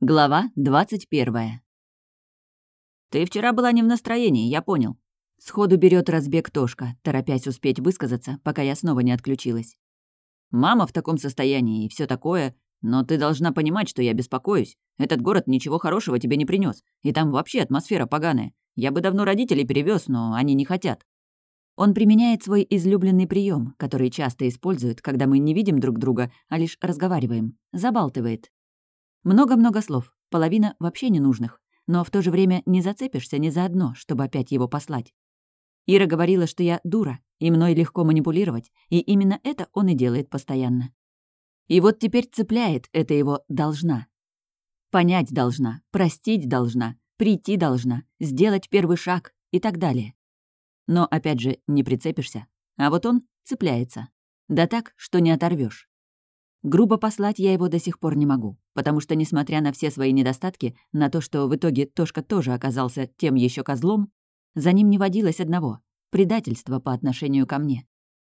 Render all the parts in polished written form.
Глава 21. «Ты вчера была не в настроении, я понял». Сходу берет разбег Тошка, торопясь успеть высказаться, пока я снова не отключилась. «Мама в таком состоянии и все такое, но ты должна понимать, что я беспокоюсь. Этот город ничего хорошего тебе не принес, и там вообще атмосфера поганая. Я бы давно родителей перевез, но они не хотят». Он применяет свой излюбленный прием, который часто использует, когда мы не видим друг друга, а лишь разговариваем. Забалтывает. Много-много слов, половина вообще ненужных, но в то же время не зацепишься ни за одно, чтобы опять его послать. Ира говорила, что я дура, и мной легко манипулировать, и именно это он и делает постоянно. И вот теперь цепляет это его «должна». Понять должна, простить должна, прийти должна, сделать первый шаг и так далее. Но, опять же, не прицепишься. А вот он цепляется. Да так, что не оторвешь. Грубо послать я его до сих пор не могу, потому что, несмотря на все свои недостатки, на то, что в итоге Тошка тоже оказался тем еще козлом, за ним не водилось одного — предательства по отношению ко мне.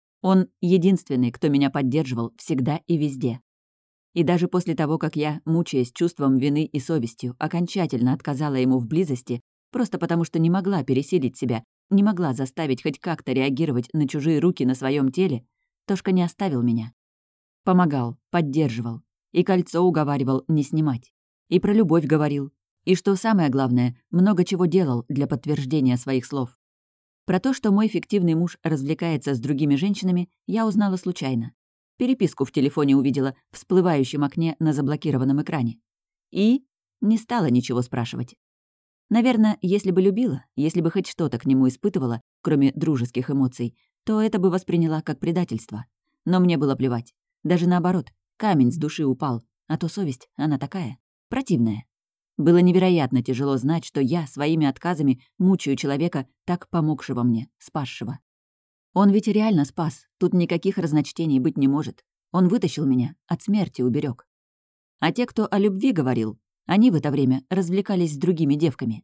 Он единственный, кто меня поддерживал всегда и везде. И даже после того, как я, мучаясь чувством вины и совестью, окончательно отказала ему в близости, просто потому что не могла пересилить себя, не могла заставить хоть как-то реагировать на чужие руки на своем теле, Тошка не оставил меня. Помогал, поддерживал. И кольцо уговаривал не снимать. И про любовь говорил. И что самое главное, много чего делал для подтверждения своих слов. Про то, что мой фиктивный муж развлекается с другими женщинами, я узнала случайно. Переписку в телефоне увидела в всплывающем окне на заблокированном экране. И не стала ничего спрашивать. Наверное, если бы любила, если бы хоть что-то к нему испытывала, кроме дружеских эмоций, то это бы восприняла как предательство. Но мне было плевать. Даже наоборот, камень с души упал, а то совесть, она такая, противная. Было невероятно тяжело знать, что я своими отказами мучаю человека, так помогшего мне, спасшего. Он ведь реально спас, тут никаких разночтений быть не может. Он вытащил меня, от смерти уберег. А те, кто о любви говорил, они в это время развлекались с другими девками.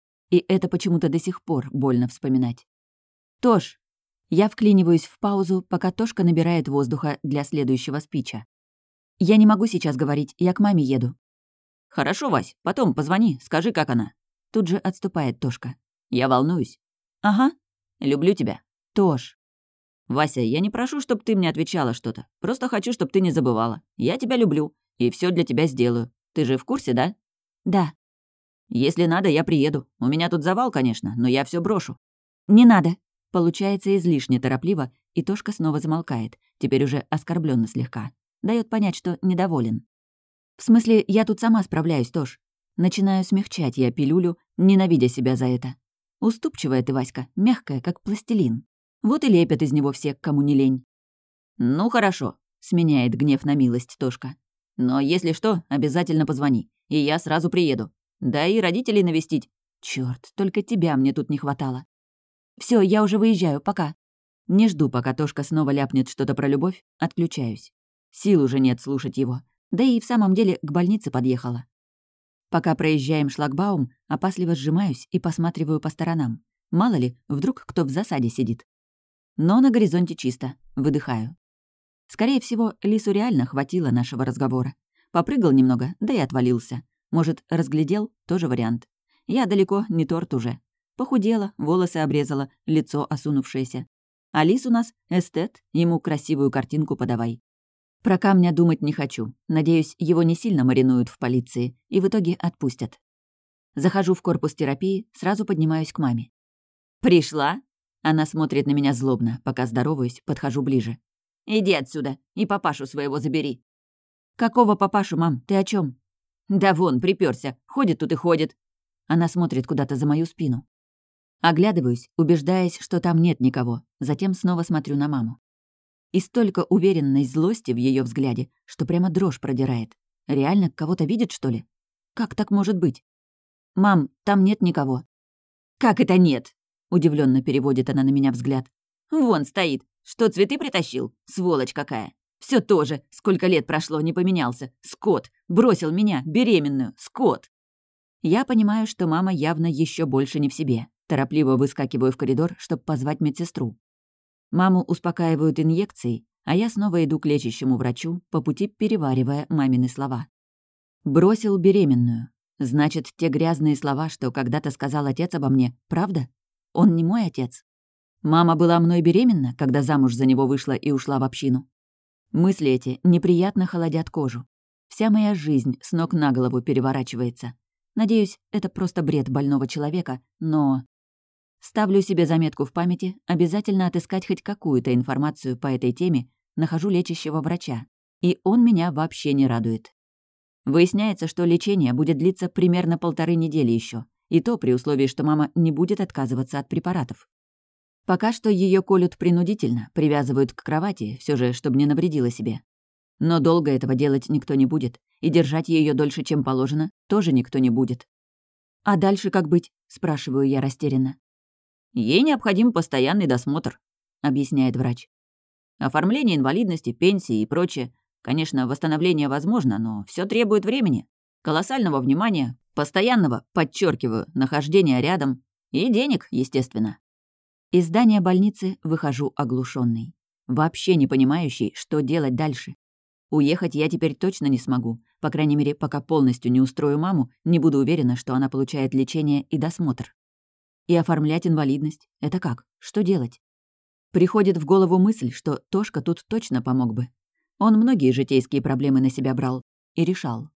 И это почему-то до сих пор больно вспоминать. «Тош!» Я вклиниваюсь в паузу, пока Тошка набирает воздуха для следующего спича. «Я не могу сейчас говорить, я к маме еду». «Хорошо, Вась, потом позвони, скажи, как она». Тут же отступает Тошка. «Я волнуюсь». «Ага. Люблю тебя». «Тош». «Вася, я не прошу, чтобы ты мне отвечала что-то. Просто хочу, чтобы ты не забывала. Я тебя люблю и все для тебя сделаю. Ты же в курсе, да?» «Да». «Если надо, я приеду. У меня тут завал, конечно, но я все брошу». «Не надо». Получается излишне торопливо, и Тошка снова замолкает, теперь уже оскорбленно слегка. Дает понять, что недоволен. «В смысле, я тут сама справляюсь, Тош». Начинаю смягчать я пилюлю, ненавидя себя за это. Уступчивая ты, Васька, мягкая, как пластилин. Вот и лепят из него все, кому не лень. «Ну, хорошо», — сменяет гнев на милость Тошка. «Но если что, обязательно позвони, и я сразу приеду. Да и родителей навестить. Чёрт, только тебя мне тут не хватало. Все, я уже выезжаю, пока». Не жду, пока Тошка снова ляпнет что-то про любовь, отключаюсь. Сил уже нет слушать его. Да и в самом деле к больнице подъехала. Пока проезжаем шлагбаум, опасливо сжимаюсь и посматриваю по сторонам. Мало ли, вдруг кто в засаде сидит. Но на горизонте чисто. Выдыхаю. Скорее всего, Лису реально хватило нашего разговора. Попрыгал немного, да и отвалился. Может, разглядел? Тоже вариант. Я далеко не торт уже. Похудела, волосы обрезала, лицо осунувшееся. А Лис у нас эстет, ему красивую картинку подавай. Про камня думать не хочу. Надеюсь, его не сильно маринуют в полиции и в итоге отпустят. Захожу в корпус терапии, сразу поднимаюсь к маме. «Пришла?» Она смотрит на меня злобно, пока здороваюсь, подхожу ближе. «Иди отсюда и папашу своего забери». «Какого папашу, мам? Ты о чем? «Да вон, припёрся. Ходит тут и ходит». Она смотрит куда-то за мою спину. Оглядываюсь, убеждаясь, что там нет никого. Затем снова смотрю на маму. И столько уверенной злости в ее взгляде, что прямо дрожь продирает. Реально кого-то видит, что ли? Как так может быть? «Мам, там нет никого». «Как это нет?» — удивленно переводит она на меня взгляд. «Вон стоит. Что, цветы притащил? Сволочь какая. Все тоже. Сколько лет прошло, не поменялся. Скот. Бросил меня, беременную. Скот». Я понимаю, что мама явно еще больше не в себе. Торопливо выскакиваю в коридор, чтобы позвать медсестру. Маму успокаивают инъекцией, а я снова иду к лечащему врачу, по пути переваривая мамины слова. Бросил беременную. Значит, те грязные слова, что когда-то сказал отец обо мне, правда? Он не мой отец. Мама была мной беременна, когда замуж за него вышла и ушла в общину. Мысли эти неприятно холодят кожу. Вся моя жизнь с ног на голову переворачивается. Надеюсь, это просто бред больного человека, но... Ставлю себе заметку в памяти обязательно отыскать хоть какую-то информацию по этой теме, нахожу лечащего врача. И он меня вообще не радует. Выясняется, что лечение будет длиться примерно 1,5 недели еще, и то при условии, что мама не будет отказываться от препаратов. Пока что ее колют принудительно, привязывают к кровати, все же, чтобы не навредила себе. Но долго этого делать никто не будет, и держать ее дольше, чем положено, тоже никто не будет. «А дальше как быть?» — спрашиваю я растерянно. «Ей необходим постоянный досмотр», — объясняет врач. «Оформление инвалидности, пенсии и прочее. Конечно, восстановление возможно, но все требует времени, колоссального внимания, постоянного, подчеркиваю, нахождения рядом и денег, естественно». Из здания больницы выхожу оглушенный, вообще не понимающий, что делать дальше. Уехать я теперь точно не смогу, по крайней мере, пока полностью не устрою маму, не буду уверена, что она получает лечение и досмотр. И оформлять инвалидность — это как? Что делать? Приходит в голову мысль, что Тошка тут точно помог бы. Он многие житейские проблемы на себя брал и решал.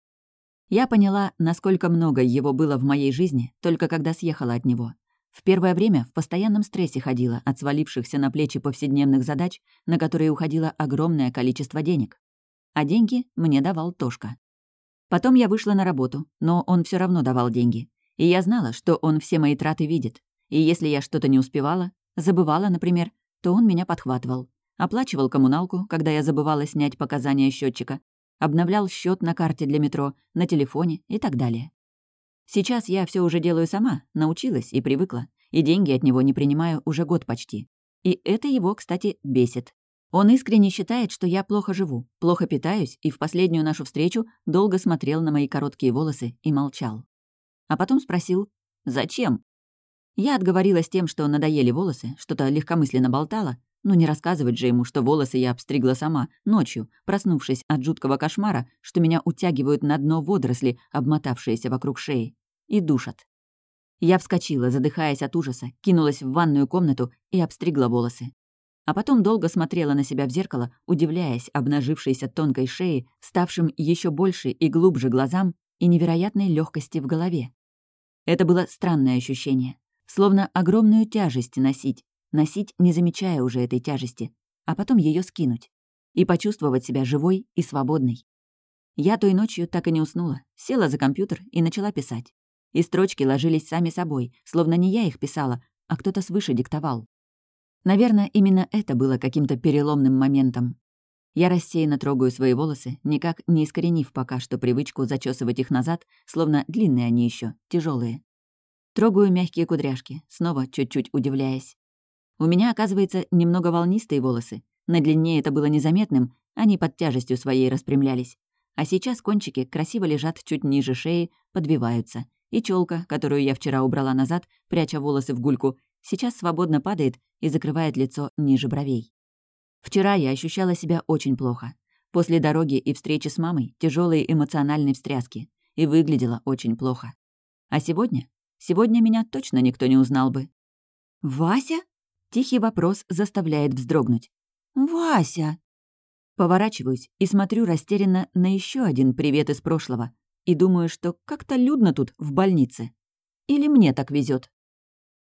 Я поняла, насколько много его было в моей жизни, только когда съехала от него. В первое время в постоянном стрессе ходила от свалившихся на плечи повседневных задач, на которые уходило огромное количество денег. А деньги мне давал Тошка. Потом я вышла на работу, но он все равно давал деньги. И я знала, что он все мои траты видит. И если я что-то не успевала, забывала, например, то он меня подхватывал. Оплачивал коммуналку, когда я забывала снять показания счетчика, обновлял счет на карте для метро, на телефоне и так далее. Сейчас я все уже делаю сама, научилась и привыкла, и деньги от него не принимаю уже год почти. И это его, кстати, бесит. Он искренне считает, что я плохо живу, плохо питаюсь, и в последнюю нашу встречу долго смотрел на мои короткие волосы и молчал. А потом спросил: «Зачем?» Я отговорилась тем, что надоели волосы, что-то легкомысленно болтала, но не рассказывать же ему, что волосы я обстригла сама, ночью, проснувшись от жуткого кошмара, что меня утягивают на дно водоросли, обмотавшиеся вокруг шеи, и душат. Я вскочила, задыхаясь от ужаса, кинулась в ванную комнату и обстригла волосы. А потом долго смотрела на себя в зеркало, удивляясь обнажившейся тонкой шее, ставшим еще больше и глубже глазам и невероятной легкости в голове. Это было странное ощущение, словно огромную тяжесть носить, не замечая уже этой тяжести, а потом ее скинуть и почувствовать себя живой и свободной. Я той ночью так и не уснула, села за компьютер и начала писать. И строчки ложились сами собой, словно не я их писала, а кто-то свыше диктовал. Наверное, именно это было каким-то переломным моментом. Я рассеянно трогаю свои волосы, никак не искоренив пока что привычку зачесывать их назад, словно длинные они еще, тяжелые. Трогаю мягкие кудряшки, снова чуть-чуть удивляясь. У меня, оказывается, немного волнистые волосы. На длине это было незаметным, они под тяжестью своей распрямлялись. А сейчас кончики красиво лежат чуть ниже шеи, подвиваются. И челка, которую я вчера убрала назад, пряча волосы в гульку, сейчас свободно падает и закрывает лицо ниже бровей. Вчера я ощущала себя очень плохо. После дороги и встречи с мамой тяжелой эмоциональной встряски. И выглядела очень плохо. А сегодня? Сегодня меня точно никто не узнал бы. «Вася?» Тихий вопрос заставляет вздрогнуть. «Вася!» Поворачиваюсь и смотрю растерянно на еще один привет из прошлого и думаю, что как-то людно тут, в больнице. Или мне так везет.